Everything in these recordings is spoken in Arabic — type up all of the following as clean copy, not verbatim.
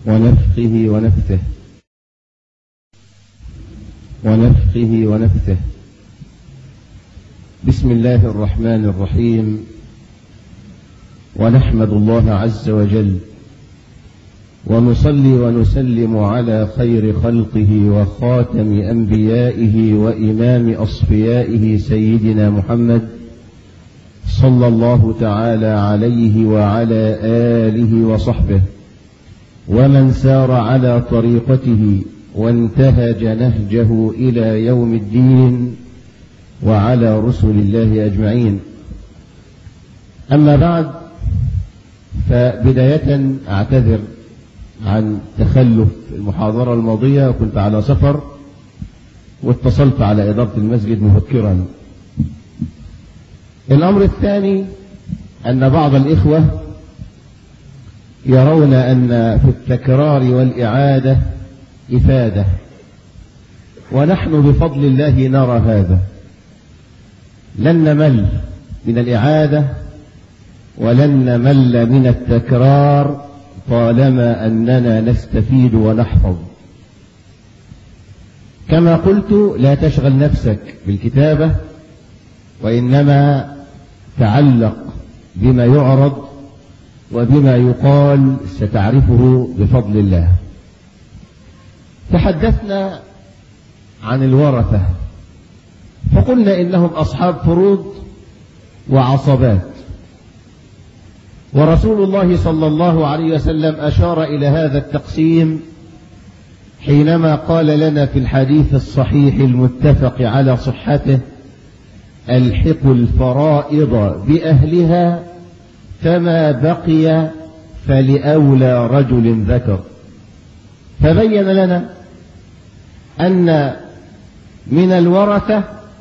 ونفخه ونفثه ونفخه ونفثه. بسم الله الرحمن الرحيم. ونحمد الله عز وجل ونصلي ونسلم على خير خلقه وخاتم أنبيائه وإمام أصفيائه سيدنا محمد صلى الله تعالى عليه وعلى آله وصحبه ومن سار على طريقته وانتهج نهجه إلى يوم الدين وعلى رسل الله أجمعين. أما بعد، فبداية أعتذر عن تخلف المحاضرة الماضية، كنت على سفر واتصلت على إدارة المسجد مفكرا. الأمر الثاني أن بعض الإخوة يرون أن في التكرار والإعادة إفادة، ونحن بفضل الله نرى هذا. لن نمل من الإعادة ولن نمل من التكرار طالما أننا نستفيد ونحفظ. كما قلت، لا تشغل نفسك بالكتابة، وإنما تعلق بما يعرض وبما يقال ستعرفه بفضل الله. تحدثنا عن الورثة فقلنا إنهم أصحاب فروض وعصبات، ورسول الله صلى الله عليه وسلم أشار إلى هذا التقسيم حينما قال لنا في الحديث الصحيح المتفق على صحته: الحقوا الفرائض بأهلها فما بقي فلأولى رجل ذكر. فبين لنا أن من الورثة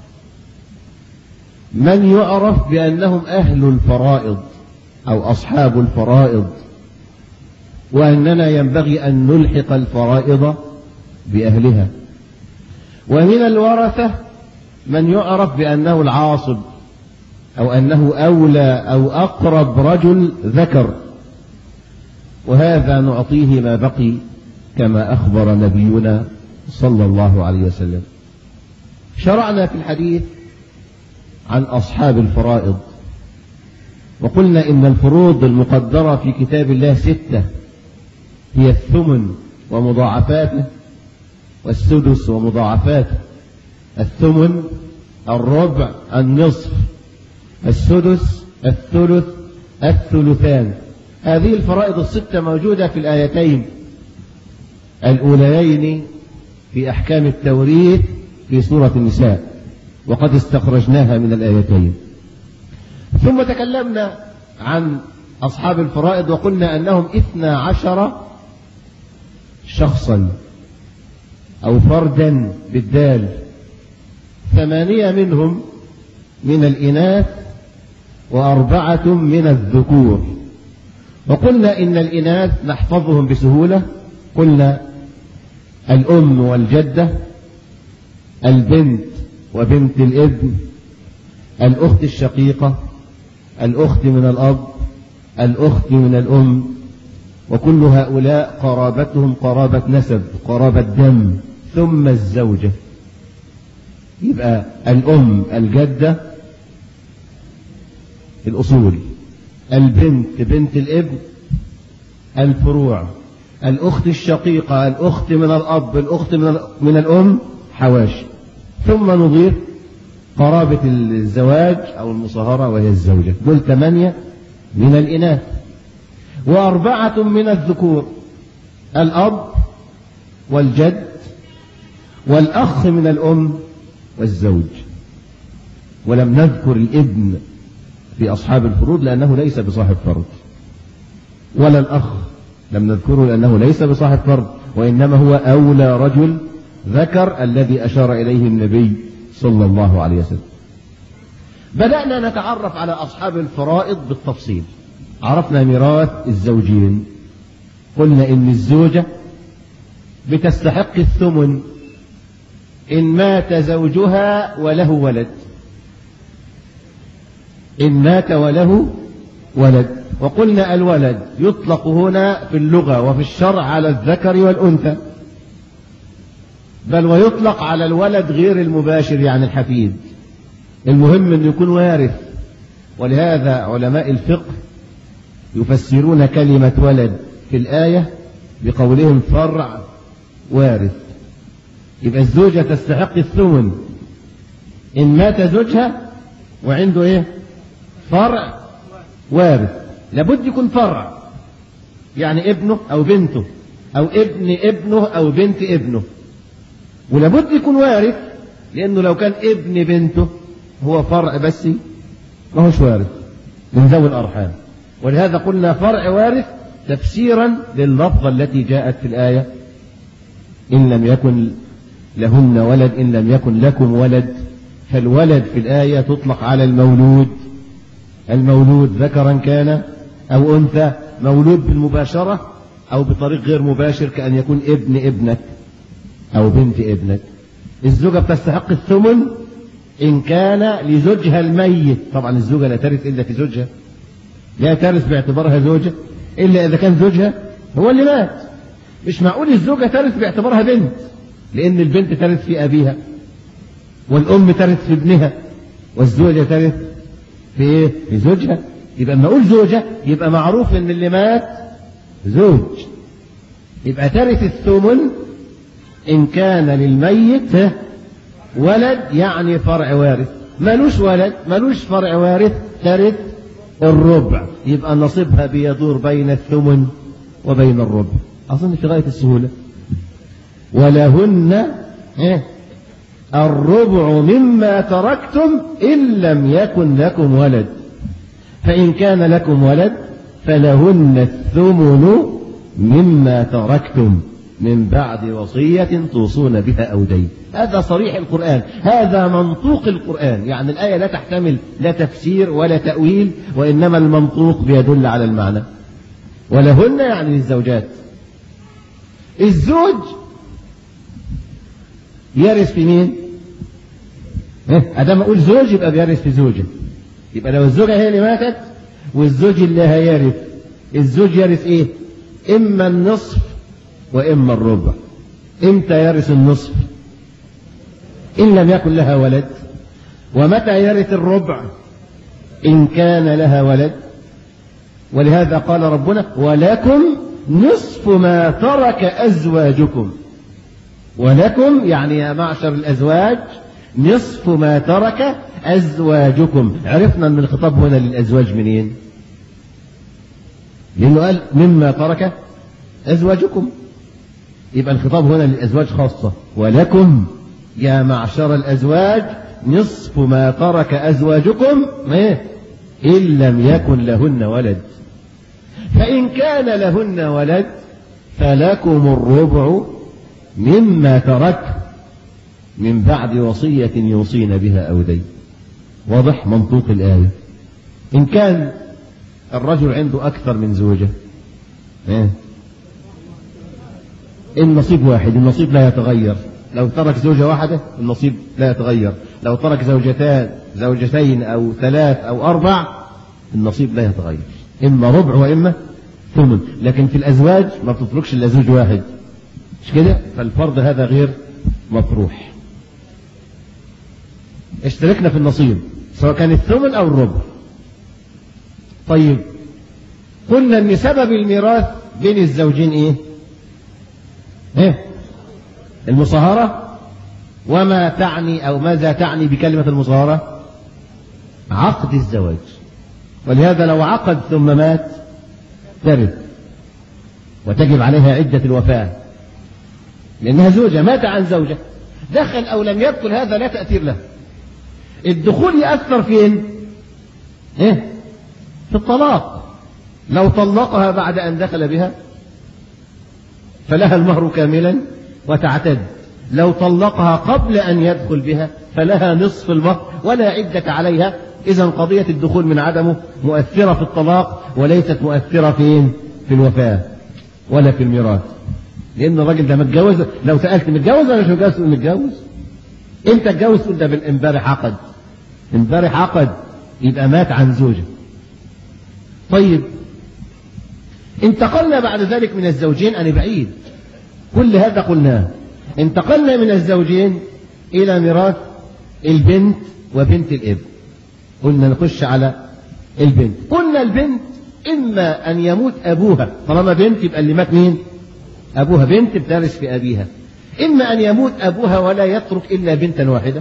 من يعرف بأنهم أهل الفرائض أو أصحاب الفرائض، وأننا ينبغي أن نلحق الفرائض بأهلها. ومن الورثة من يعرف بأنه العاصب، أو أنه أولى أو أقرب رجل ذكر، وهذا نعطيه ما بقي كما أخبر نبينا صلى الله عليه وسلم. شرعنا في الحديث عن أصحاب الفرائض، وقلنا إن الفروض المقدرة في كتاب الله 6، هي الثمن ومضاعفاته، والسدس ومضاعفاته. الثمن، الربع، النصف، السدس، الثلث، الثلثان. هذه الفرائض 6 موجودة في الآيتين الأوليين في أحكام التوريث في سورة النساء، وقد استخرجناها من الآيتين. ثم تكلمنا عن أصحاب الفرائض وقلنا أنهم 12 شخصا أو فردا بالدال، 8 منهم من الإناث و4 من الذكور. وقلنا إن الإناث نحفظهم بسهولة، قلنا الأم والجدة، البنت وبنت الابن، الأخت الشقيقة، الأخت من الأب، الأخت من الأم، وكل هؤلاء قرابتهم قرابة نسب، قرابة دم، ثم الزوجة. يبقى الأم، الجدة، الأصول، البنت بنت الابن، الفروع، الأخت الشقيقة، الأخت من الأب، الأخت من الأم، حواشي، ثم نضيف قرابة الزواج أو المصاهرة وهي الزوجة. دول 8 من الإناث، و4 من الذكور: الأب والجد والأخ من الأم والزوج. ولم نذكر الابن في أصحاب الفروض لأنه ليس بصاحب فرض، ولا الأخ لم نذكره لأنه ليس بصاحب فرض، وإنما هو أولى رجل ذكر الذي أشار إليه النبي صلى الله عليه وسلم. بدأنا نتعرف على أصحاب الفرائض بالتفصيل. عرفنا ميراث الزوجين، قلنا إن الزوجة بتستحق الثمن إن مات زوجها وله ولد، إن مات وله ولد وقلنا الولد يطلق هنا في اللغة وفي الشرع على الذكر والأنثى، بل ويطلق على الولد غير المباشر يعني الحفيد، المهم أن يكون وارث. ولهذا علماء الفقه يفسرون كلمة ولد في الآية بقولهم فرع وارث. يبقى الزوجة تستحق الثمن إن مات زوجها وعنده إيه؟ فرع وارث. لابد يكون فرع، يعني ابنه أو بنته أو ابن ابنه أو بنت ابنه، ولابد يكون وارث، لأنه لو كان ابن بنته هو فرع بس ما هوش وارث من ذوي الأرحام. ولهذا قلنا فرع وارث تفسيرا لللفظة التي جاءت في الآية إن لم يكن لهن ولد إن لم يكن لكم ولد. فالولد في الآية تطلق على المولود ذكرا كان أو أنثى، مولود بالمباشرة أو بطريق غير مباشر كأن يكون ابن ابنك أو بنت ابنك. الزوجة بتستحق الثمن إن كان لزوجها الميت. طبعا الزوجة لا ترث إلا في زوجها، لا ترث باعتبارها زوجة إلا إذا كان زوجها هو اللي مات. مش معقول الزوجة ترث باعتبارها بنت، لأن البنت ترث في أبيها، والأم ترث في ابنها، والزوجة ترث في إيه؟ في زوجها. يبقى لما أقول زوجة يبقى معروف إن اللي مات زوج، يبقى ترث الثمن إن كان للميت ولد يعني فرع وارث. ملوش ولد ملوش فرع وارث ترث الربع، يبقى نصيبها بيدور بين الثمن وبين الربع. أظن في غاية السهولة. ولهن الربع مما تركتم إن لم يكن لكم ولد، فإن كان لكم ولد فلهن الثمن مما تركتم من بعد وصية توصون بها أو دين. هذا صريح القرآن، هذا منطوق القرآن. يعني الآية لا تحتمل لا تفسير ولا تأويل، وإنما المنطوق بيدل على المعنى. ولهن يعني للزوجات. الزوج يرث في مين؟ أدام أقول زوج يبقى بيرث في زوجة. يبقى لو الزوجة هي اللي ماتت والزوج اللي هيرث، الزوج يرث إيه؟ إما النصف وإما الربع. إمتى يرث النصف؟ إن لم يكن لها ولد. ومتى يرث الربع؟ إن كان لها ولد. ولهذا قال ربنا ولكم نصف ما ترك أزواجكم. ولكم يعني يا معشر الأزواج نصف ما ترك أزواجكم. عرفنا أن الخطاب هنا للأزواج منين؟ لأنه قال مما ترك أزواجكم، يبقى الخطاب هنا للأزواج خاصة. ولكم يا معشر الأزواج نصف ما ترك أزواجكم إن لم يكن لهن ولد، فإن كان لهن ولد فلكم الربع مما ترك من بعد وصية يوصين بها أو دين. واضح منطوق الآية. إن كان الرجل عنده أكثر من زوجة النصيب واحد، النصيب لا يتغير. لو ترك زوجة واحدة النصيب لا يتغير، لو ترك زوجتين أو ثلاث أو أربع النصيب لا يتغير، إما ربع وإما ثمن. لكن في الأزواج ما بتتركش إلا زوج واحد، مش كده؟ فالفرض هذا غير مطروح. اشتركنا في النصيب سواء كان الثمن أو الربع. طيب قلنا أن سبب الميراث بين الزوجين إيه؟ المصاهرة. وما تعني أو ماذا تعني بكلمة المصاهرة؟ عقد الزواج. ولهذا لو عقد ثم مات ترث وتجب عليها عدة الوفاة، لأنها زوجة مات عن زوجة، دخل أو لم يدخل هذا لا تأثير له. الدخول يأثر فين؟ في الطلاق. لو طلقها بعد أن دخل بها فلها المهر كاملا وتعتد. لو طلقها قبل أن يدخل بها فلها نصف المهر ولا عدة عليها. إذن قضية الدخول من عدمه مؤثرة في الطلاق وليست مؤثرة فين؟ في الوفاة ولا في الميراث. لأن الراجل ده متجوز. لو سألت متجوز ولا مش متجوز تقول متجوز. أنت اتجوز تقول ده امبارح عقد، امبارح عقد، يبقى مات عن زوجة. طيب انتقلنا بعد ذلك من الزوجين، أنا بعيد كل هذا قلناه، انتقلنا من الزوجين إلى ميراث البنت وبنت الابن. قلنا نخش على البنت. قلنا البنت إما أن يموت أبوها، طالما بنت يبقى اللي مات مين؟ أبوها. بنت بترث في أبيها. إما أن يموت أبوها ولا يترك إلا بنتا واحدة،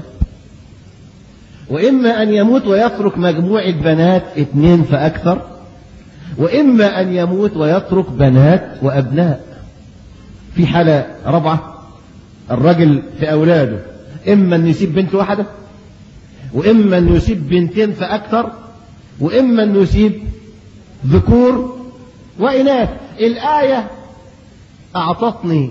وإما أن يموت ويترك مجموعة بنات 2 فأكثر، وإما أن يموت ويترك بنات وأبناء. في حالة رابعة، الرجل في أولاده إما أن يسيب بنت واحدة، وإما أن يسيب 2 فأكثر، وإما أن يسيب ذكور وإناث. الآية أعطتني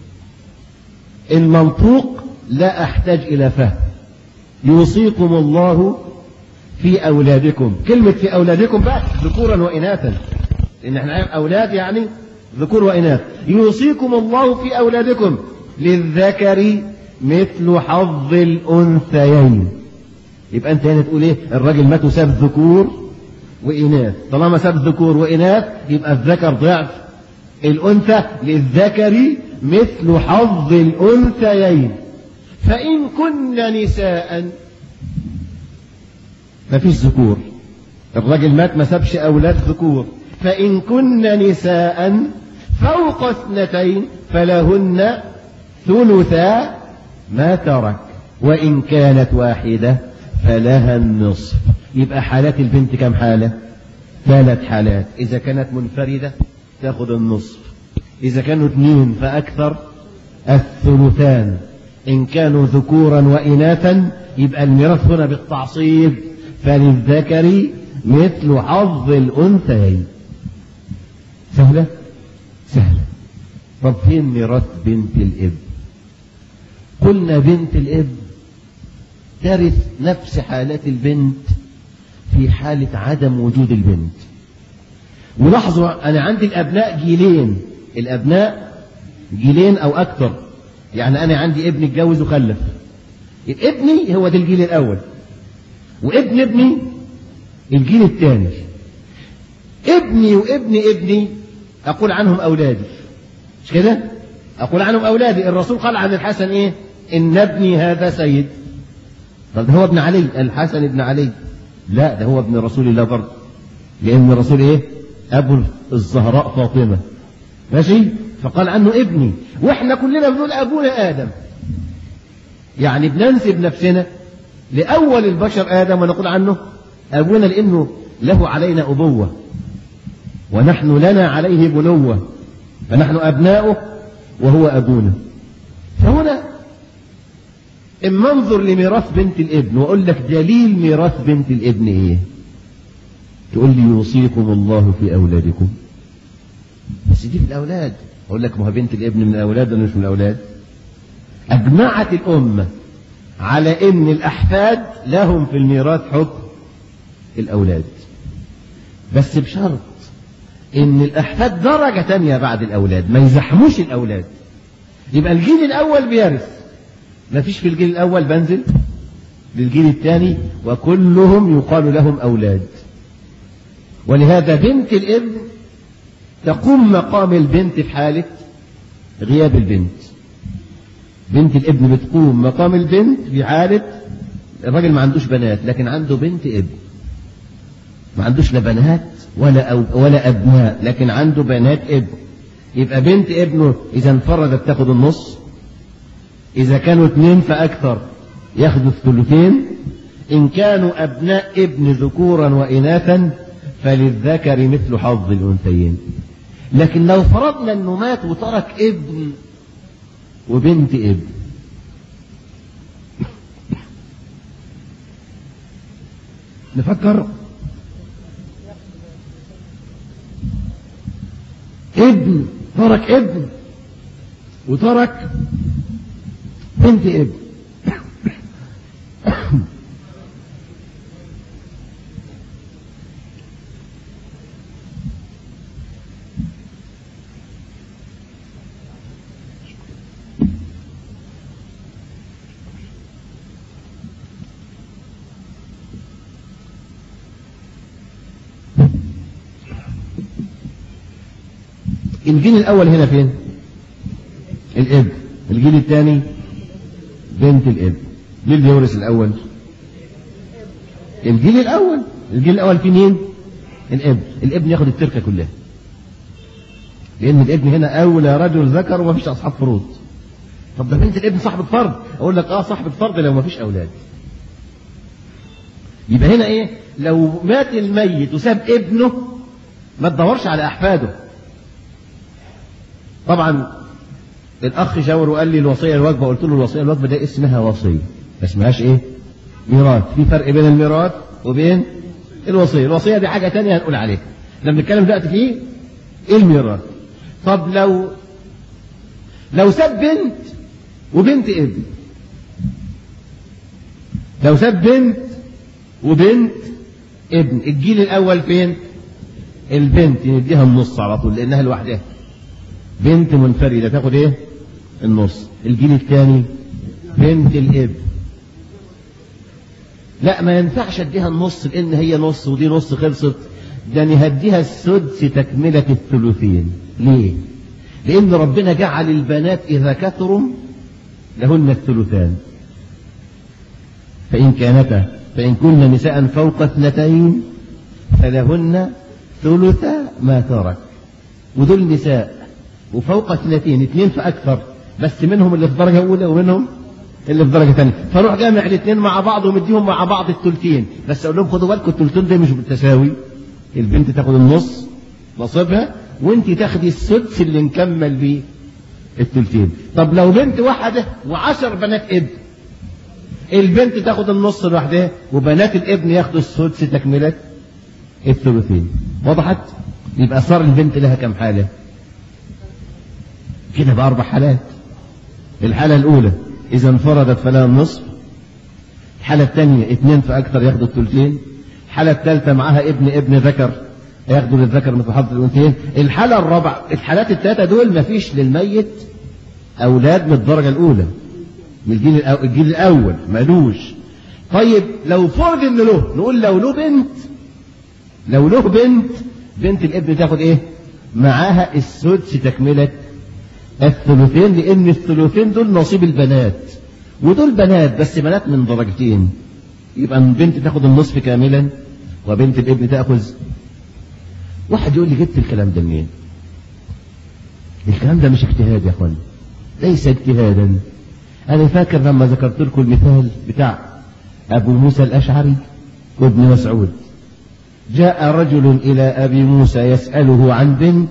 المنطوق، لا أحتاج إلى فهم. يوصيكم الله في أولادكم. كلمة في أولادكم بقى ذكورا وإناثا، لأن احنا أولاد يعني ذكور وإناث. يوصيكم الله في أولادكم للذكر مثل حظ الأنثيين. يبقى أنت هنا تقول إيه؟ الراجل مات وساب ذكور وإناث. طالما ساب ذكور وإناث يبقى الذكر ضعف الأنثى. للذكر مثل حظ الأنثيين. فإن كن نساء، ما فيش ذكور، الراجل مات ما سابش أولاد ذكور. فإن كن نساء فوق 2 فلهن ثلثا ما ترك، وإن كانت واحدة فلها النصف. يبقى حالات البنت كم حالة؟ 3 حالات. إذا كانت منفردة تأخذ النصف، إذا كانوا 2 فأكثر الثلثان، إن كانوا ذكورا وإناثا يبقى الميراث هنا بالتعصيب، فللذكر مثل حظ الأنثيين. سهلة؟ سهلة. طب فين ميراث بنت الابن؟ قلنا بنت الابن ترث نفس حالات البنت في حالة عدم وجود البنت. ولاحظوا أنا عندي الأبناء جيلين، الأبناء جيلين أو أكثر. يعني أنا عندي ابن اتجوز وخلف، ابني هو ده الجيل الأول، وابن ابني الجيل الثاني. ابني وابن ابني أقول عنهم أولادي، مش كده؟ أقول عنهم أولادي. الرسول قال عن الحسن إيه؟ إن ابني هذا سيد. طب ده هو ابن علي، الحسن ابن علي؟ لا، ده هو ابن رسول الله برضه، لأن الرسول إيه؟ أبو الزهراء فاطمة، ماشي؟ فقال عنه ابني. وإحنا كلنا بنقول أبونا آدم، يعني بننسب نفسنا لأول البشر آدم ونقول عنه أبونا، لأنه له علينا أبوة ونحن لنا عليه بنوة، فنحن أبناؤه وهو أبونا. فهنا إما انظر لميراث بنت الابن وأقول لك دليل ميراث بنت الابن إيه؟ تقول لي يوصيكم الله في أولادكم. بس دي في الأولاد. أقول لك ما هو بنت الابن من الأولاد ولا مش من الأولاد؟ أجمعت الأمة على إن الأحفاد لهم في الميراث حكم الأولاد، بس بشرط إن الأحفاد درجة تانية بعد الأولاد، ما يزحموش الأولاد. يبقى الجيل الأول بيرث، ما فيش في الجيل الأول بنزل للجيل الثاني وكلهم يقال لهم أولاد. ولهذا بنت الابن تقوم مقام البنت في حالة غياب البنت. بنت الابن بتقوم مقام البنت في حالة الراجل ما عندوش بنات لكن عنده بنت ابن، ما عندوش لا بنات ولا أبناء لكن عنده بنات ابن. يبقى بنت ابنه إذا انفردت تاخد النص، إذا كانوا 2 فأكثر ياخدوا الثلثين، إن كانوا أبناء ابن ذكورا وإناثا فللذكر مثل حظ الأنثيين. لكن لو فرضنا أنه مات وترك ابن وبنت ابن، نفكر. ابن ترك ابن وترك بنت ابن، الجيل الأول هنا فين؟ الابن. الجيل الثاني بنت الابن. مين اللي يورث الأول؟ الجيل الأول. الجيل الأول في مين؟ الابن. الابن ياخد التركة كلها، لأن الابن هنا أولى رجل ذكر وما فيش أصحاب فروض. طب ده بنت الابن صاحب الفرض، أقول لك صاحب الفرض لو ما فيش أولاد. يبقى هنا إيه؟ لو مات الميت وساب ابنه ما تدورش على أحفاده. طبعا الأخ شاور وقال لي الوصية الواجبة، قلت له الوصية الواجبة ده اسمها وصية، ما اسمهاش إيه؟ ميراث. في فرق بين الميراث وبين الوصية. الوصية دي حاجة تانية هنقول عليها لما نتكلم دلوقتي فيه الميراث. طب لو ساب بنت وبنت ابن، لو ساب بنت وبنت ابن، الجيل الأول فين؟ البنت نديها النص على طول لأنها لوحدها، بنت منفردة تاخد إيه؟ النص. الجيل الثاني بنت الابن، لا ما ينفعش اديها النص لأن هي نص ودي نص، خلصت. ده نهديها السدس تكملة الثلثين. ليه؟ لأن ربنا جعل البنات إذا كثروا لهن الثلثان، فإن كن نساء فوق 2 فلهن ثلث ما ترك. ودول نساء وفوق 2 فأكثر، بس منهم اللي في درجة أولى ومنهم اللي في درجة ثانية، فروح جامع الاثنين مع بعض ومديهم مع بعض الثلثين. بس أقول لهم خدوا بالكم الثلثين ده مش بالتساوي، البنت تاخد النص نصيبها وانت تاخدي السدس اللي نكمل بيه الثلثين. طب لو بنت واحدة و10 بنات ابن، البنت تاخد النص لوحدها وبنات الابن ياخدوا السدس تكملة الثلثين. وضحت؟ يبقى صار البنت لها كم حالة؟ كده ب4 حالات. الحالة الأولى إذا انفردت فلها النصف، الحالة الثانية 2 فأكثر ياخدوا الثلثين، الحالة الثالثة معها ابن ذكر ياخدوا للذكر مثل حظ الأنثيين، الحالة الرابعة. الحالات الثلاثة دول ما فيش للميت أولاد من الدرجة الأولى، من الجيل الأول مالوش. طيب لو فرض إن له، نقول لو له بنت الابن تاخد إيه؟ معاها السدس تكملة الثلثين، لأن الثلثين دول نصيب البنات، ودول بنات بس بنات من درجتين. يبقى البنت تاخد النصف كاملا وبنت الابن تأخذ. واحد يقول لي جبت الكلام ده منين؟ الكلام ده مش اجتهاد يا اخوان، ليس اجتهادا. انا فاكر لما ذكرت لكم المثال بتاع ابو موسى الاشعري وابن مسعود، جاء رجل الى ابي موسى يسأله عن بنت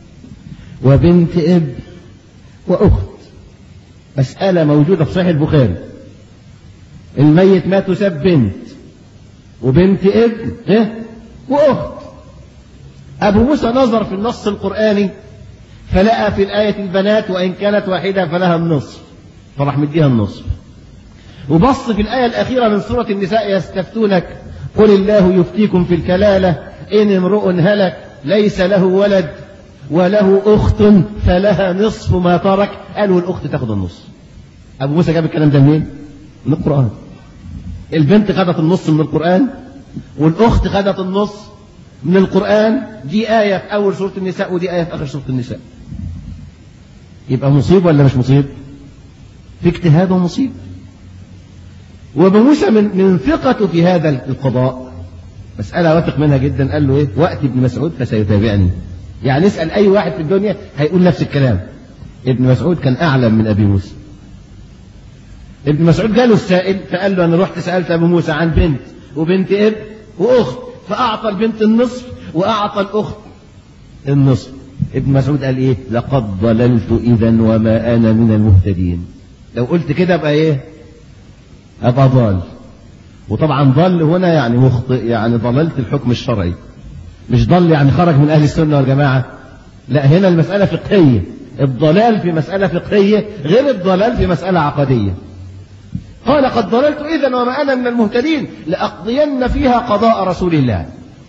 وبنت ابن واخت، مسألة موجودة في صحيح البخاري. الميت مات وساب بنت وبنت ابن واخت. أبو موسى نظر في النص القرآني فلقى في الآية البنات وإن كانت واحدة فلها النصف، فراح مديها النصف. وبص في الآية الأخيرة من سورة النساء يستفتونك قل الله يفتيكم في الكلالة إن امرؤ هلك ليس له ولد وله أخت فلها نصف ما ترك، قالوا الأخت تاخد النص. أبو موسى جاب الكلام ده منين؟ من القرآن. البنت خدت النص من القرآن والأخت خدت النص من القرآن. دي آية في أول سورة النساء ودي آية في آخر سورة النساء. يبقى مصيب ولا مش مصيب؟ في اجتهاد ومصيب. وابو موسى من ثقته في هذا القضاء مسألة واثق منها جدا، قال له ايه؟ وقت ابن مسعود فسيتابعني. يعني اسأل أي واحد في الدنيا هيقول نفس الكلام. ابن مسعود كان أعلم من أبي موسى. ابن مسعود جاله السائل فقال له أنا رحت سألت أبو موسى عن بنت وبنت ابن وأخت، فأعطى البنت النصف وأعطى الأخت النصف. ابن مسعود قال إيه؟ لقد ضللت إذا وما أنا من المهتدين. لو قلت كده أبقى إيه؟ أبقى ضال. وطبعا ضل هنا يعني مخطئ، يعني ضللت الحكم الشرعي، مش ضل يعني خرج من أهل السنة والجماعة. لا، هنا المسألة فقهية. الضلال في مسألة فقهية غير الضلال في مسألة عقدية. قال قد ضللت إذا وما أنا من المهتدين لأقضين فيها قضاء رسول الله.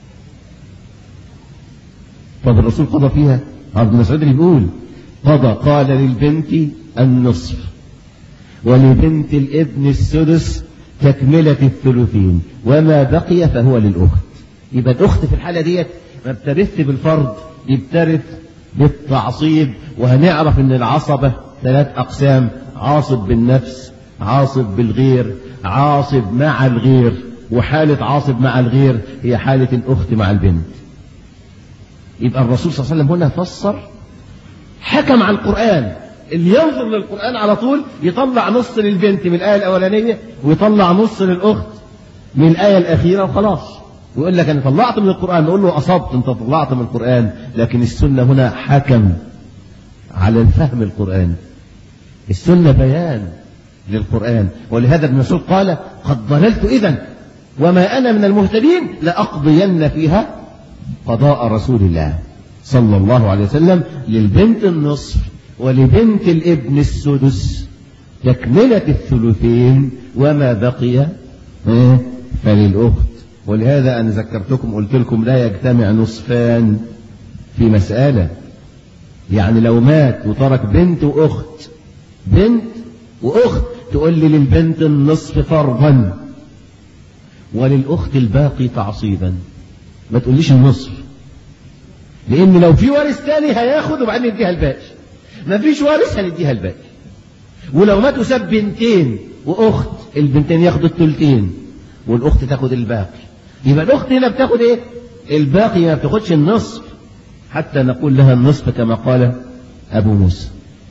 طب الرسول قضى فيها؟ عبد مسعود اللي بيقول قضى، قال للبنت النصف ولبنت الابن السدس تكملة الثلثين وما بقي فهو للأخت. يبقى الأخت في الحالة ديت ما بترث بالفرض، دي بترث بالتعصيب. وهنعرف ان العصبة 3 أقسام: عاصب بالنفس، عاصب بالغير، عاصب مع الغير. وحالة عاصب مع الغير هي حالة الأخت مع البنت. يبقى الرسول صلى الله عليه وسلم هنا فسر، حكم على القرآن. اللي ينظر للقرآن على طول يطلع نص للبنت من الآية الأولانية ويطلع نص للأخت من الآية الأخيرة وخلاص، ويقول لك أنا طلعت من القرآن. نقول له أصبت، أنت طلعت من القرآن، لكن السنة هنا حكم على الفهم القرآن. السنة بيان للقرآن. ولهذا ابن مسعود قال: قد ضللت إذن وما أنا من المهتدين لأقضين فيها قضاء رسول الله صلى الله عليه وسلم. للبنت النصف ولبنت الابن السدس، تكملة الثلثين، وما بقي فللأخت. ولهذا أنا ذكرتكم قلت لكم لا يجتمع نصفان في مسألة. يعني لو مات وترك بنت وأخت، بنت وأخت، تقول لي للبنت النصف فرضا وللأخت الباقي تعصيبا. ما تقوليش النصف، لأن لو في وارث تاني هياخد وبعدين يديها الباقي. ما فيش وارث هنديها الباقي. ولو ماتوا ساب بنتين وأخت، البنتين ياخدوا الثلثين والأخت تاخد الباقي. يبقى الأخت هنا بتاخد إيه؟ الباقي، ما بتاخدش النصف، حتى نقول لها النصف كما قال أبو موسى.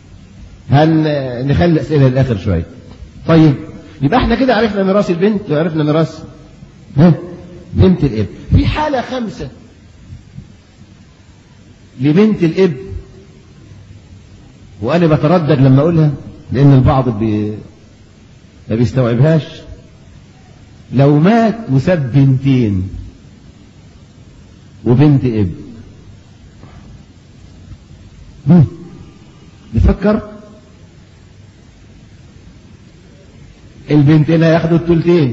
هنخلي الأسئلة للآخر شوية. طيب، يبقى احنا كده عرفنا ميراث البنت وعرفنا ميراث بنت الابن. في حالة 5 لبنت الابن، وأنا بتردد لما أقولها لأن البعض ما بيستوعبهاش. لو مات وساب بنتين وبنت ابن، نفكر. البنتين هياخدوا الثلثين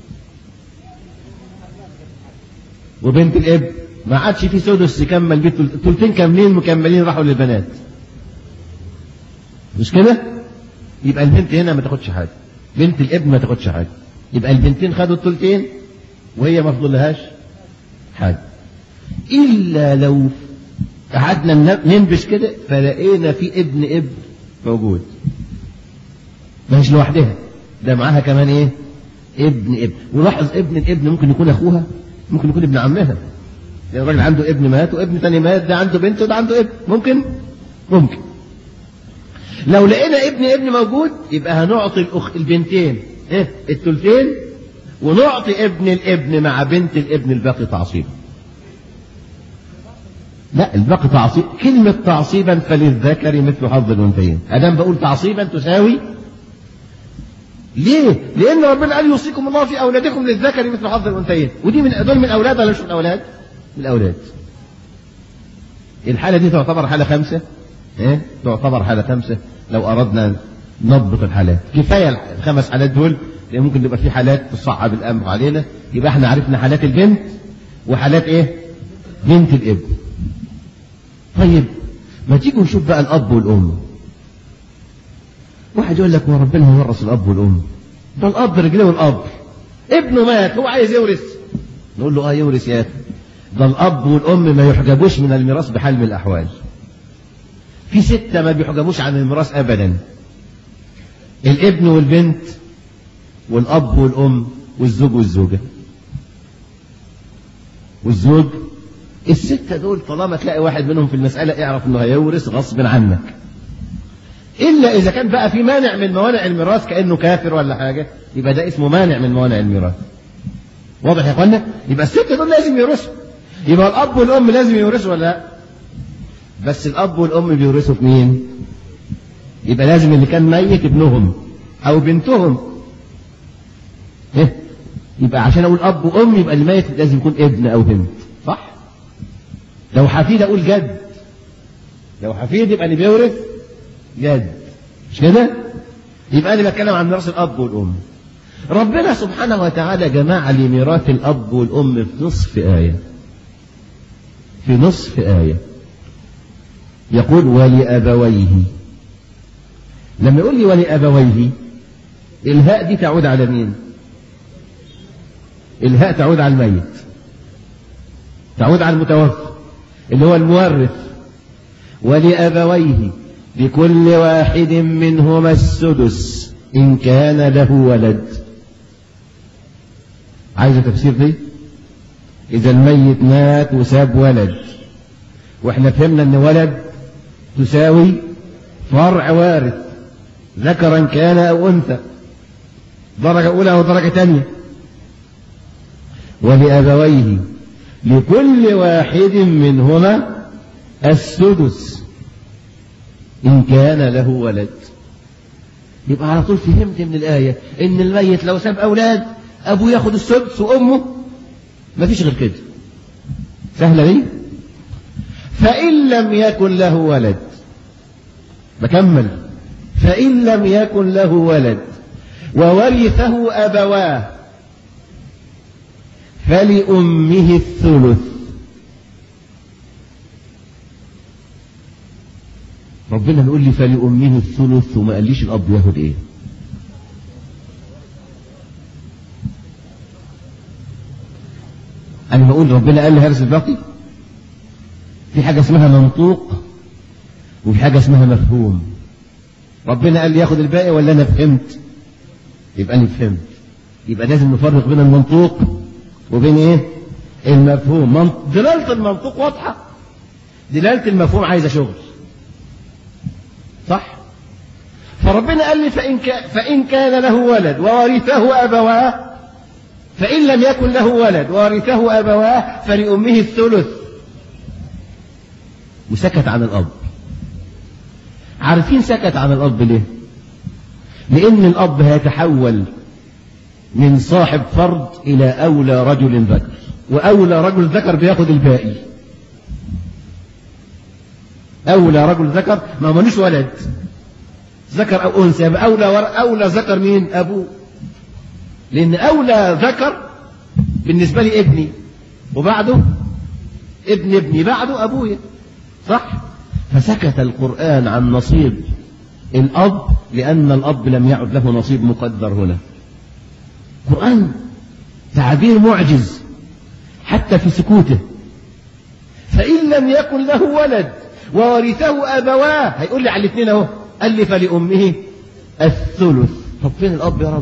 وبنت الابن ما عادش في سدس يكمل بيه، الثلثين كاملين مكملين راحوا للبنات، مش كده؟ يبقى البنت هنا ما تاخدش حاجه، بنت الابن ما تاخدش حاجه. يبقى البنتين خدوا الثلثين وهي ما فضلهاش حاجه، الا لو قعدنا ننبش كده فلقينا في ابن موجود، مش لوحدها، ده معاها كمان ايه؟ ابن. ولاحظ ابن الابن ممكن يكون اخوها، ممكن يكون ابن عمها. يعني الراجل عنده ابن مات وابن تاني مات، ده عنده بنت وده عنده ابن، ممكن. لو لقينا ابن موجود يبقى هنعطي البنتين الثلثين، ونعطي ابن الابن مع بنت الابن الباقي تعصيبا. لا، الباقي تعصيب، كلمة تعصيبا فللذكر مثل حظ الأنثيين. أدام بقول تعصيبا تساوي، ليه؟ لأن ربنا قال يوصيكم الله في أولادكم للذكر مثل حظ الأنثيين، ودي دول من أولاد ولا مش من أولاد؟ من الأولاد. الحالة دي تعتبر حالة 5. تعتبر حالة 5 لو أردنا نضبط الحالات. كفاية ال5 حالات دول، لأن ممكن تبقى في حالات تصعب الأمر علينا. يبقى احنا عرفنا حالات البنت وحالات بنت الابن. طيب، ما تيجوا نشوف بقى الأب والأم. واحد يقول لك هو ربنا يورث الأب والأم؟ ده الأب رجليه والأب، ابنه مات هو عايز يورث. نقول له يورث يا أخي، ده الأب والأم ما يحجبوش من الميراث بحال من الأحوال. في 6 ما بيحجبوش عن الميراث أبدا: الابن والبنت والأب والأم والزوج والزوجة والزوج. ال6 دول طالما تلاقي واحد منهم في المسألة اعرف انه هيورث غصب عنك، إلا إذا كان بقى في مانع من موانع الميراث كأنه كافر ولا حاجة، يبقى ده اسمه مانع من موانع الميراث. واضح يا اخوانا؟ يبقى ال6 دول لازم يورثوا. يبقى الأب والأم لازم يورثوا ولا لا؟ بس الأب والأم بيورثوا في مين؟ يبقى لازم اللي كان ميت ابنهم أو بنتهم. يبقى عشان أقول أب وأم يبقى اللي ميت لازم يكون ابن أو بنت، صح؟ لو حفيد أقول جد، لو حفيد يبقى اللي بيورث جد، مش كده؟ يبقى أنا بتكلم عن ميراث الأب والأم. ربنا سبحانه وتعالى جمع لي ميراث الأب والأم في نصف آية، في نصف آية يقول ولأبويه. لما يقول لي ولأبويه، الهاء دي تعود على مين؟ الهاء تعود على الميت، تعود على المتوفى اللي هو المورث. ولأبويه لكل واحد منهما السدس إن كان له ولد. عايزة تفسير دي؟ إذا الميت مات وساب ولد، وإحنا فهمنا أن ولد تساوي فرع وارث ذكرا كان أو أنثى، درجة أولى أو درجة ثانية. ولأبويه لكل واحد منهما السدس إن كان له ولد. يبقى على طول فهمت من الآية إن الميت لو ساب أولاد أبوه ياخد السدس وأمه مفيش غير كده. سهلة دي. فإن لم يكن له ولد، بكمل، فإن لم يكن له ولد وورثه أبواه فلأمه الثلث. ربنا بيقول لي فلأمه الثلث وما قاليش الأب ياخد إيه. أنا بقول ربنا قال لي هرس الباقي. في حاجة اسمها منطوق وفي حاجة اسمها مفهوم. ربنا قال لي ياخد الباقي ولا أنا فهمت؟ يبقى أنا فهمت. يبقى لازم نفرق بين المنطوق وبين إيه؟ المفهوم. دلالة المنطوق واضحة، دلالة المفهوم عايزة شغل، صح؟ فربنا قال لي فإن كان له ولد وورثه أبواه، فإن لم يكن له ولد وورثه أبواه فلأمه الثلث، وسكت عن الأب. عارفين سكت عن الأب ليه؟ لأن الأب هيتحول من صاحب فرض إلى أولى رجل ذكر، وأولى رجل ذكر بياخد الباقي. أولى رجل ذكر ما ملوش ولد ذكر أو أنثى، أولى ذكر مين؟ أبوه. لأن أولى ذكر بالنسبة لي ابني، وبعده ابن ابني، بعده أبويا، صح؟ فسكت القرآن عن نصيب الأب لأن الأب لم يعد له نصيب مقدر هنا. القرآن تعبير معجز حتى في سكوته. فإن لم يكن له ولد وورثه أبواه، هيقول لي على الاثنين اهو، قال لي فلأمه الثلث. طب فين الأب يا رب؟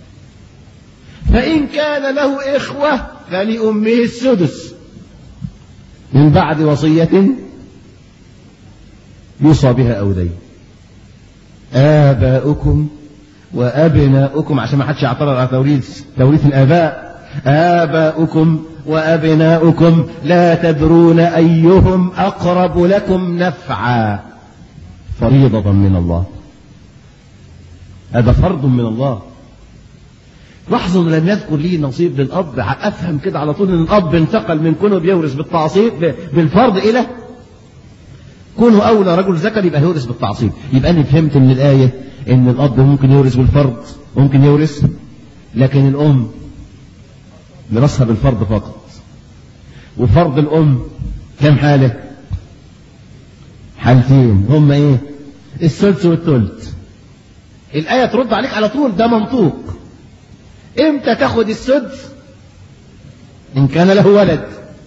فإن كان له إخوة فلأمه السدس من بعد وصية يوصى بها أو دين. آباؤكم وأبناؤكم، عشان ما حدش يعترض على توريث الآباء. آباؤكم وأبناؤكم لا تدرون أيهم أقرب لكم نفعا، فريضة من الله. هذا فرض من الله. لاحظوا ان لم يذكر لي نصيب للأب. أفهم كده على طول ان الأب انتقل من كونه بيورث بالتعصيب بالفرض إلى كونه أولى رجل ذكر يبقى يورث بالتعصيب. يبقى أنا فهمت من الآية ان الأب ممكن يورث بالفرض، ممكن يورث، لكن الأم نرثها بالفرض فقط. وفرض الأم كم حالة؟ حالتين، هم ايه؟ السدس والثلث. الآية ترد عليك على طول، ده منطوق. امتى تاخد السدس؟ إن كان له ولد.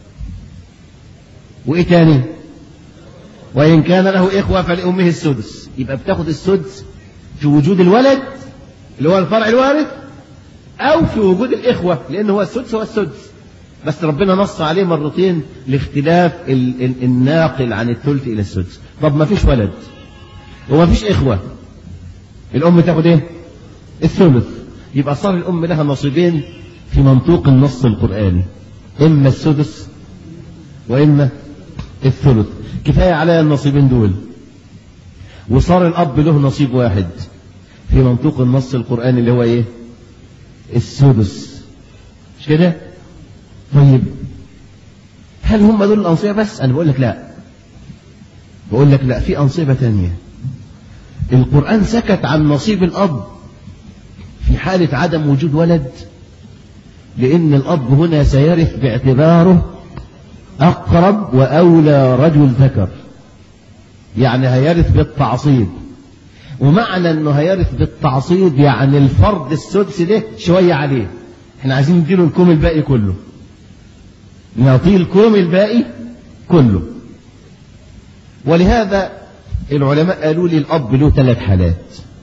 وإيه تاني؟ وإن كان له إخوة فلأمه السدس. يبقى بتاخد السدس في وجود الولد اللي هو الفرع الوارث، أو في وجود الإخوة، لأن هو السدس هو السدس، بس ربنا نص عليه مرتين لاختلاف الناقل عن الثلث إلى السدس. طب ما فيش ولد وما فيش إخوة، الأم تاخد إيه؟ الثلث. يبقى صار الأم لها نصيبين في منطوق النص القرآني، إما السدس وإما الثلث. كفاية على النصيبين دول. وصار الأب له نصيب واحد في منطوق النص القرآني اللي هو إيه؟ السدس. مش كده؟ طيب هل هم دول الأنصبة بس؟ أنا بقول لك لا، بقول لك لا، في أنصبة تانية. القرآن سكت عن نصيب الأب في حالة عدم وجود ولد، لأن الأب هنا سيرث باعتباره أقرب وأولى رجل ذكر، يعني هيرث بالتعصيب. ومعنى أنه هيرث بالتعصيب يعني الفرض السدس ده شوية عليه، احنا عايزين نديله الكوم الباقي كله، نعطيه الكوم الباقي كله. ولهذا العلماء قالوا لي الأب له 3 حالات.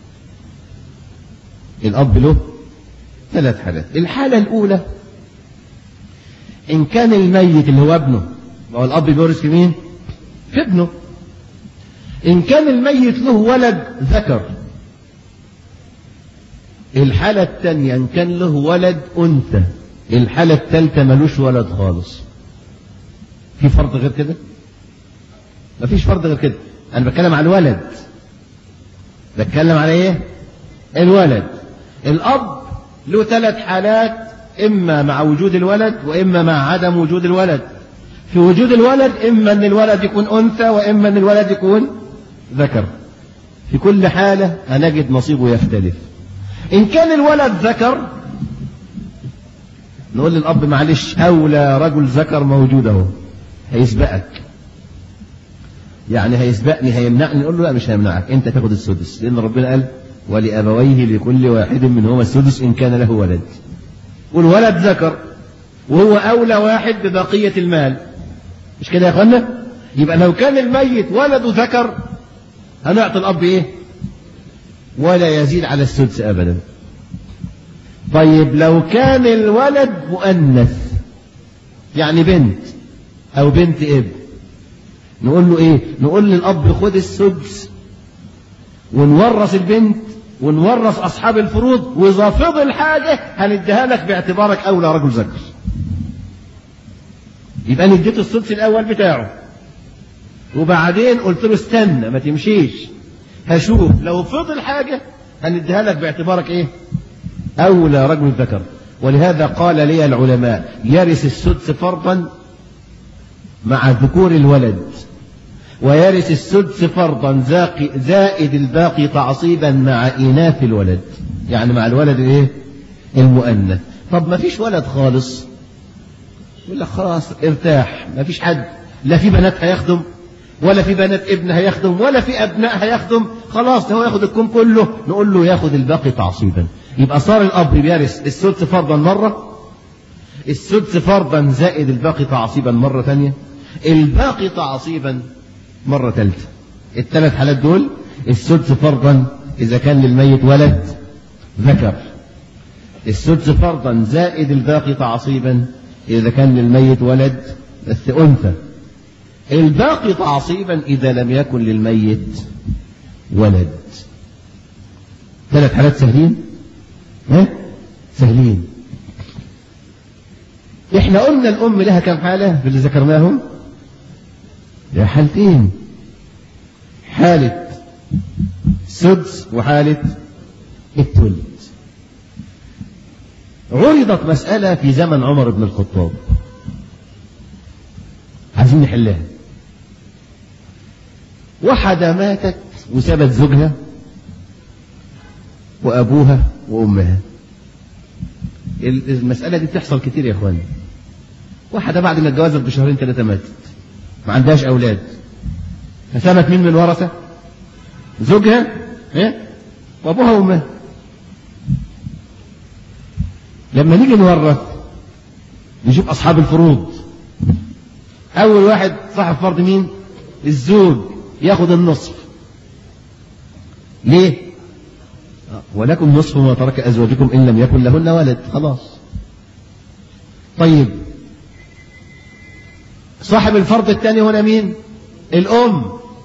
الأب له 3 حالات. الحالة الأولى إن كان الميت اللي هو ابنه، هو الأب بيورث في مين؟ في ابنه. إن كان الميت له ولد ذكر. الحالة الثانية إن كان له ولد أنثى. الحالة الثالثة ملوش ولد خالص. في فرض غير كده؟ مفيش فرض غير كده. أنا بتكلم على الولد. بتكلم على إيه؟ الولد. الأب له 3 حالات، إما مع وجود الولد وإما مع عدم وجود الولد. في وجود الولد إما أن الولد يكون أنثى وإما أن الولد يكون ذكر. في كل حالة هنجد نصيبه يختلف. إن كان الولد ذكر نقول للأب معلش أولى رجل ذكر موجود اهو، هيسبقك، يعني هيسبقني هيمنعني. نقول له لا مش هيمنعك، أنت تاخد السدس، لأن ربنا قال ولأبويه لكل واحد منهما السدس إن كان له ولد. والولد ذكر وهو أولى واحد ببقية المال، مش كده يا أخوانا؟ يبقى لو كان الميت ولده ذكر هنعطي الأب إيه؟ ولا يزيد على السدس أبدا. طيب لو كان الولد مؤنث، يعني بنت أو بنت ابن، نقول له إيه؟ نقول للأب خد السدس ونورث البنت ونورث أصحاب الفروض، وإذا فضل حاجة هنديها لك باعتبارك أولى رجل ذكر. يبقى أنا اديته السدس الأول بتاعه، وبعدين قلت له استنى ما تمشيش، هشوف لو فضل حاجة هنديها لك باعتبارك إيه؟ أولى رجل ذكر. ولهذا قال لي العلماء يرث السدس فرضا مع ذكور الولد، ويرث السدس فرضا زائد الباقي تعصيبا مع إناث الولد، يعني مع الولد إيه؟ المؤنث. طب ما فيش ولد خالص، يقول لك خلاص ارتاح، ما فيش حد، لا في بنات هيخدم ولا في بنات ابن هيخدم ولا في أبناء هيخدم، خلاص هو ياخد الكون كله. نقول له ياخد الباقي تعصيبا. يبقى صار الأب بيرث السدس فرضا مرة، السدس فرضا زائد الباقي تعصيبا مرة ثانية، الباقي تعصيبا مرة ثالثة. ال3 حالات دول السدس فرضا إذا كان للميت ولد ذكر، السدس فرضا زائد الباقي تعصيبا إذا كان للميت ولد بس أنثى، الباقي تعصيبا إذا لم يكن للميت ولد. 3 حالات سهلين؟ سهلين. احنا قلنا الأم لها كم حالة في اللي ذكرناهم؟ لها حالتين، حالة سدس وحالة التولد. عرضت مسألة في زمن عمر بن الخطاب، عايزين نحلها. واحدة ماتت وسابت زوجها وأبوها وأمها. المسألة دي بتحصل كتير يا أخواني. واحدة بعد ما اتجوزت بشهرين 3 ماتت، ما عندهاش أولاد، فسابت مين من الورثة؟ زوجها وأبوها وأمها. لما نيجي نورث نشوف أصحاب الفروض. أول واحد صاحب فرض مين؟ الزوج، ياخد النصف. ليه؟ ولكم نصف ما ترك أزواجكم إن لم يكن لهن ولد. خلاص. طيب صاحب الفرض الثاني هنا مين؟ الأم.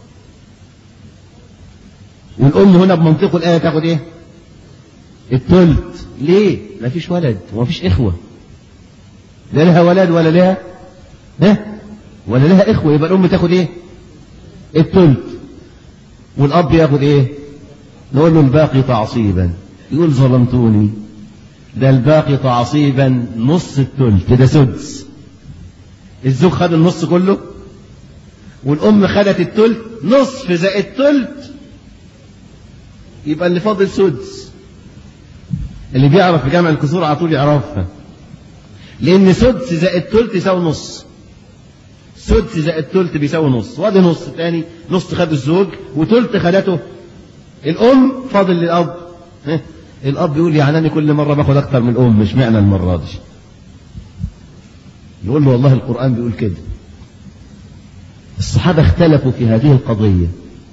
والأم هنا بمنطق الآية تاخد إيه؟ الثلث. ليه؟ ما فيش ولد وما فيش إخوة، لا لها ولد ولا لها ولا لها إخوة، يبقى الأم تاخد إيه؟ الثلث. والأب ياخد إيه؟ نقول له الباقي تعصيبا. يقول ظلمتوني، ده الباقي تعصيبا نص الثلث، ده سدس. الزوج خد النص كله والأم خدت الثلث، نصف زائد ثلث يبقى اللي فاضل سدس. اللي بيعرف في جمع الكسور على طول يعرفها، لأن سدس زائد ثلث يساوي نص. سدس زائد ثلث بيساوي نص، وادي نص تاني، نص خد الزوج وثلث خدته الأم، فاضل للأب. الأب يقول يعني أنا كل مرة باخد أكتر من الأم، مش معنى المرة دي. يقول له والله القرآن بيقول كده. الصحابة اختلفوا في هذه القضية،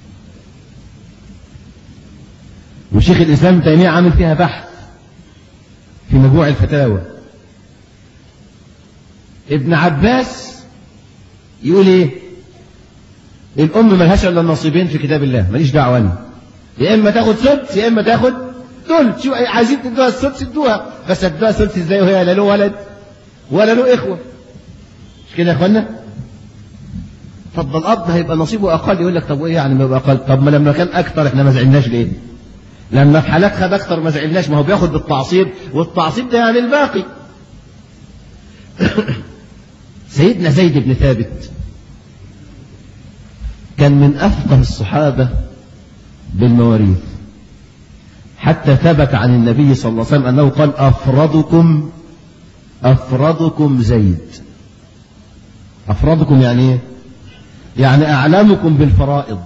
وشيخ الإسلام ابن تيمية عامل فيها بحث في مجموع الفتاوى. ابن عباس يقول ايه؟ الأم ملهاش إلا النصيبين في كتاب الله، ماليش دعوة أنا، يا إما تاخد سدس يا إما تاخد ثلث، شو عايزين تدوها السدس ادوها، بس هتدوها سدس ازاي وهي لا له ولد ولا له إخوة؟ مش كده يا إخوانا؟ طب الأب هيبقى نصيبه أقل، يقول لك طب وإيه يعني ما يبقى أقل؟ طب ما لما كان أكتر إحنا ما زعلناش ليه؟ لما في حالات خد أكتر ما زعلناش، ما هو بياخد بالتعصيب، والتعصيب ده يعني الباقي. سيدنا زيد بن ثابت كان من أفقه الصحابة بالمواريث، حتى ثبت عن النبي صلى الله عليه وسلم أنه قال أفرضكم زيد. أفرضكم يعني إيه؟ يعني أعلمكم بالفرائض.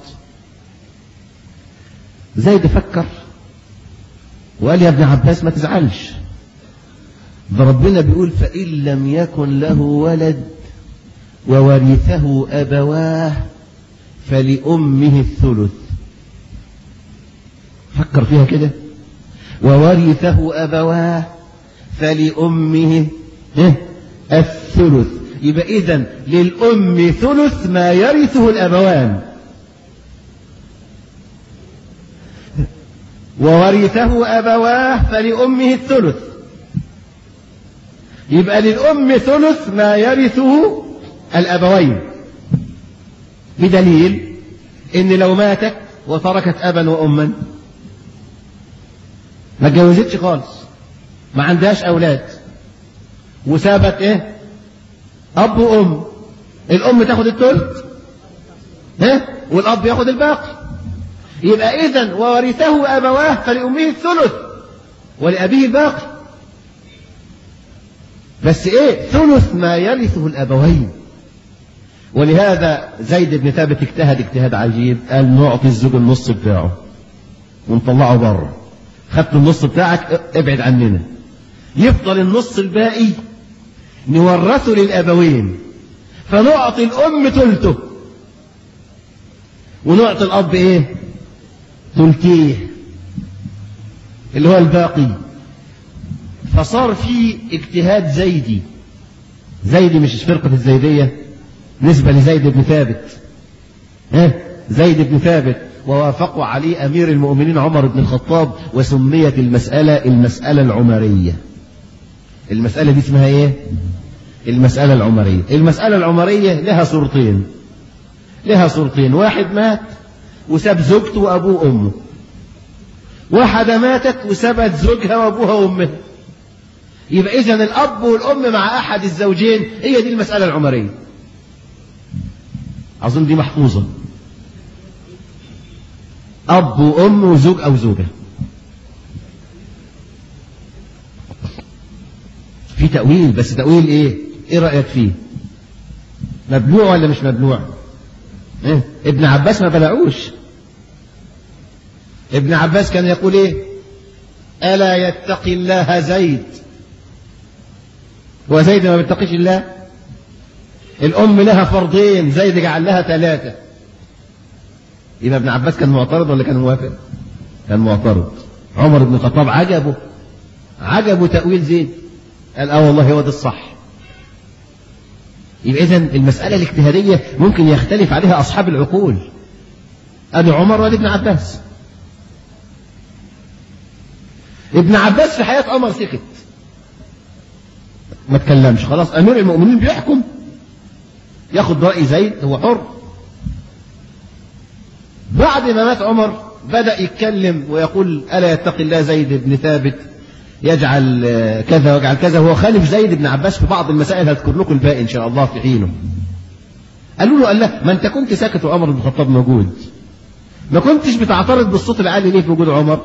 زيد فكر وقال يا ابن عباس ما تزعلش، ده ربنا بيقول فإن لم يكن له ولد وورثه أبواه فلأمه الثلث. فكر فيها كده، وورثه أبواه فلأمه الثلث، يبقى إذن للأم ثلث ما يرثه الأبوان، وورثه أبواه فلأمه الثلث، يبقى للأم ثلث ما يرثه الأبوين، بدليل إن لو ماتت وتركت أبا وأما ما اتجوزتش خالص، ما عندهاش أولاد، وسابت إيه؟ أب وأم، الأم تاخد الثلث والأب ياخد الباقي، يبقى إذن وورثه أبواه فلأمه الثلث ولأبيه الباقي، بس إيه؟ ثلث ما يرثه الأبوين. ولهذا زيد بن ثابت اجتهاد عجيب، قال نعطي الزوج النص بتاعه ونطلعه بره، خدت النص بتاعك ابعد عننا، يفضل النص الباقي نورثه للأبوين، فنعطي الأم ثلثه ونعطي الأب إيه؟ ثلثيه اللي هو الباقي. فصار في اجتهاد زيدي مش فرقة الزيدية نسبة لزيد بن ثابت، زيد بن ثابت، ووافقوا عليه أمير المؤمنين عمر بن الخطاب، وسميت المسألة العمرية. المسألة دي اسمها ايه؟ المسألة العمرية. المسألة العمرية لها صورتين، واحد مات وساب زوجته وأبوه وأمه، واحدة ماتت وسابت زوجها وأبوها وأمها، يبقى إذن الأب والأم مع أحد الزوجين، هي دي المسألة العمرية. أظن دي محفوظة، أب وأم وزوج أو زوجة. في تأويل، بس تأويل إيه رأيك فيه؟ مبلوع ولا مش مبلوع؟ ابن عباس ما بلعوش. ابن عباس كان يقول إيه؟ ألا يتقي الله زيد، وزيد ما بيتقيش الله. الأم لها فرضين، زيد جعل لها 3. يبقى ابن عباس كان معترض ولا كان موافق؟ كان معترض. عمر بن الخطاب عجبه تأويل زيد، قال والله هو ده الصح. يبقى إذن المسألة الاجتهادية ممكن يختلف عليها أصحاب العقول، أبي عمر ولا ابن عباس. ابن عباس في حياة عمر سكت، ما تكلمش، خلاص أمير المؤمنين بيحكم، ياخد رأي زيد، هو حر. بعد ما مات عمر بدأ يتكلم ويقول ألا يتقي الله زيد بن ثابت، يجعل كذا ويجعل كذا، هو خالف زيد بن عباس في بعض المسائل، هذكر لكم الباقي إن شاء الله في حينه. قالوا له قال له ما أنت كنت ساكت وعمر بن الخطاب موجود، ما كنتش بتعترض بالصوت العالي ليه في وجود عمر؟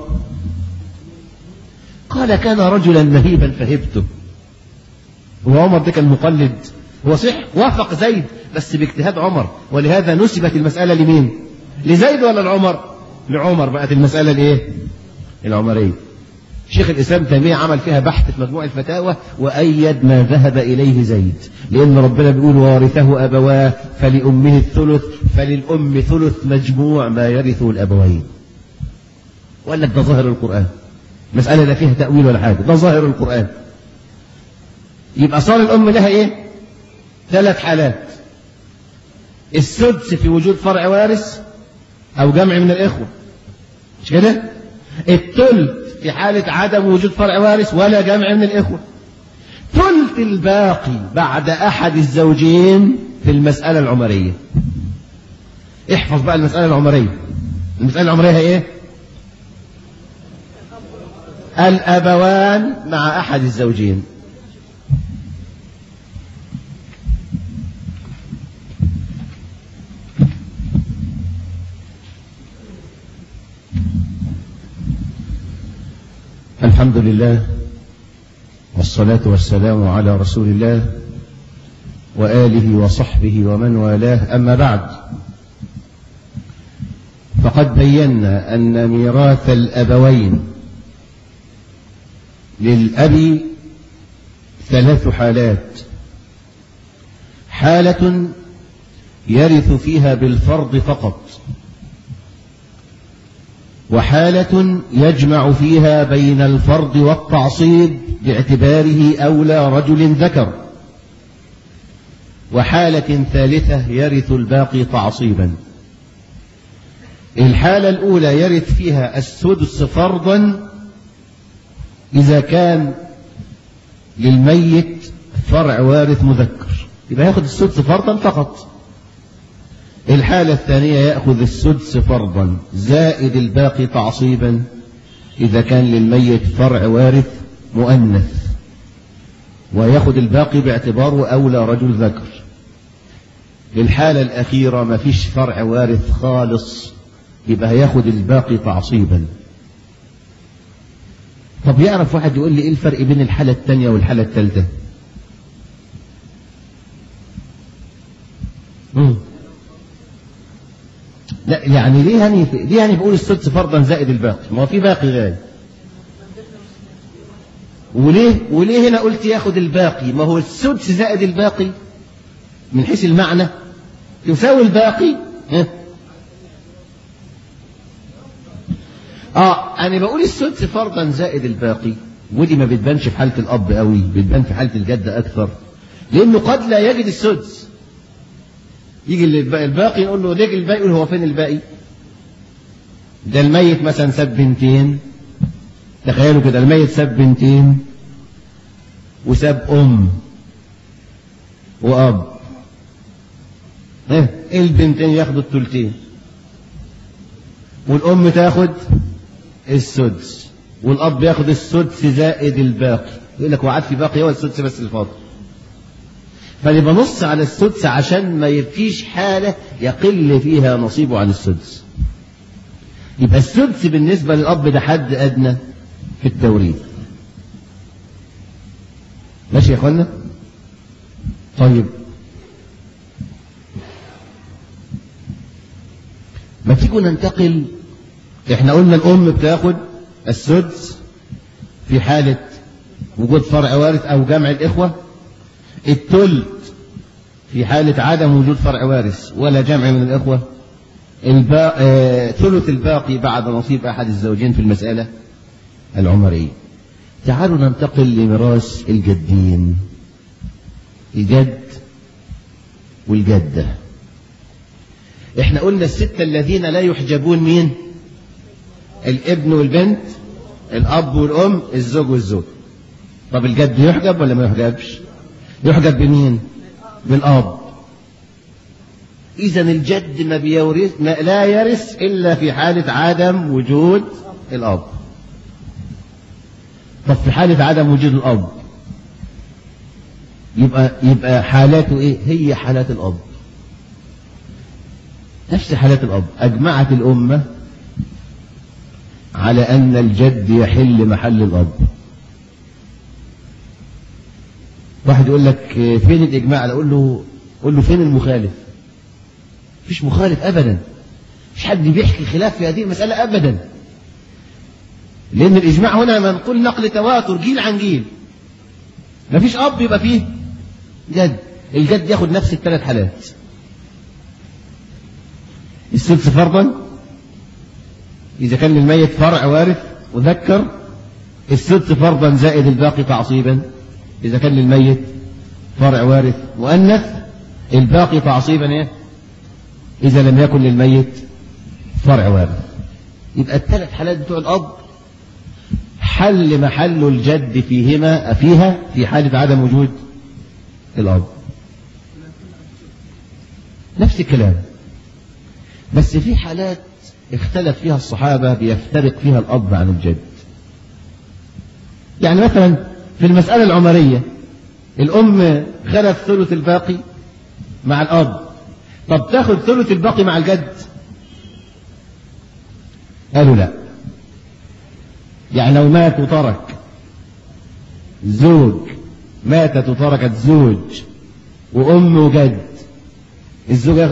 قال كان رجلا مهيبا فهبته. وعمر ده كان مقلد، هو صح وافق زيد بس باجتهاد عمر، ولهذا نسبت المسألة لمين؟ لزيد ولا لعمر؟ لعمر، بقت المسألة العمرية. شيخ الإسلام تيمية عمل فيها بحث في مجموع الفتاوى وأيد ما ذهب إليه زيد، لأن ربنا بيقول وارثه أبواه فلأمه الثلث فللأم ثلث مجموع ما يرثه الأبوين. وقال لك ده ظاهر القرآن، مسألة لا فيها تأويل ولا حاجة، ده ظاهر القرآن. يبقى صار الأم لها إيه؟ 3 حالات: السدس في وجود فرع وارث أو جمع من الإخوة، مش كده؟ الثلث في حالة عدم وجود فرع وارث ولا جمع من الإخوة. ثلث الباقي بعد أحد الزوجين في المسألة العمرية. احفظ بقى المسألة العمرية. المسألة العمرية هي إيه؟ الأبوان مع أحد الزوجين. الحمد لله والصلاة والسلام على رسول الله وآله وصحبه ومن والاه، أما بعد، فقد بينا أن ميراث الأبوين للأب 3 حالات: حالة يرث فيها بالفرض فقط، وحالة يجمع فيها بين الفرض والتعصيب باعتباره أولى رجل ذكر، وحالة ثالثة يرث الباقي تعصيبا. الحالة الأولى يرث فيها السدس فرضا إذا كان للميت فرع وارث مذكر، يبقى يأخذ السدس فرضا فقط. الحالة الثانية يأخذ السدس فرضا زائد الباقي تعصيبا إذا كان للميت فرع وارث مؤنث، ويأخذ الباقي باعتباره أولى رجل ذكر. الحالة الأخيرة ما فيش فرع وارث خالص، يبقى يأخذ الباقي تعصيبا. طب يعرف واحد يقول لي إيه الفرق بين الحالة الثانية والحالة الثالثة؟ لا يعني ليه يعني بقول السدس فرضا زائد الباقي؟ ما هو في باقي غالي. وليه هنا قلت ياخد الباقي؟ ما هو السدس زائد الباقي من حيث المعنى يساوي الباقي. انا بقول السدس فرضا زائد الباقي، ودي ما بتبانش في حالة الأب قوي، بتبان في حالة الجد أكثر، لأنه قد لا يجد السدس. يجي الباقي يقول له ليك الباقي، يقول هو فين الباقي؟ ده الميت مثلا ساب 2، تخيلوا كده، الميت ساب 2 وساب أم وأب، البنتين ياخدوا الثلثين والأم تاخد السدس والأب ياخد السدس زائد الباقي. يقول لك وعاد في باقي، هو السدس بس اللي فاضل، فنبقى نص على السدس عشان ما يبقيش حالة يقل فيها نصيبه عن السدس. يبقى السدس بالنسبة للأب ده حد أدنى في التوريث. ماشي يا أخوانا؟ طيب، ما تيجوا ننتقل. احنا قلنا الأم بتاخد السدس في حالة وجود فرع وارث أو جمع الإخوة، الثلث في حالة عدم وجود فرع وارث ولا جمع من الإخوة، ثلث الباقي بعد نصيب أحد الزوجين في المسألة العمرية. تعالوا ننتقل لميراث الجدين، الجد والجدة. احنا قلنا 6 الذين لا يحجبون مين؟ الابن والبنت، الأب والأم، الزوج والزوج. طب الجد يحجب ولا ما يحجبش؟ يحجب بمين؟ بالأب. إذن الجد لا يرث إلا في حالة عدم وجود الأب. طب في حالة عدم وجود الأب يبقى حالاته إيه؟ هي حالات الأب، نفس حالات الأب. أجمعت الأمة على أن الجد يحل محل الأب. واحد يقول لك فين الإجماع؟ أقول له فين المخالف؟ مفيش مخالف أبدا، مش حد بيحكي خلاف في هذه المسألة أبدا. لأن الإجماع هنا منقول نقل تواتر جيل عن جيل. مفيش أب يبقى فيه جد، الجد ياخد نفس الثلاث حالات. السدس فرضا إذا كان للميت فرع وارث مذكر، السدس فرضا زائد الباقي تعصيبا إذا كان للميت فرع وارث مؤنث، الباقي تعصيبا إيه إذا لم يكن للميت فرع وارث. يبقى الثلاث حالات بتوع الأب حل محل الجد فيها في حالة عدم وجود الأب. نفس الكلام، بس في حالات اختلف فيها الصحابة بيفترق فيها الأب عن الجد. يعني مثلا في المسألة العمرية الأم خلت ثلث الباقي مع الأب، طب تاخد ثلث الباقي مع الجد؟ قالوا لا. يعني لو مات وترك زوج، ماتت وتركت زوج وأم وجد، الزوج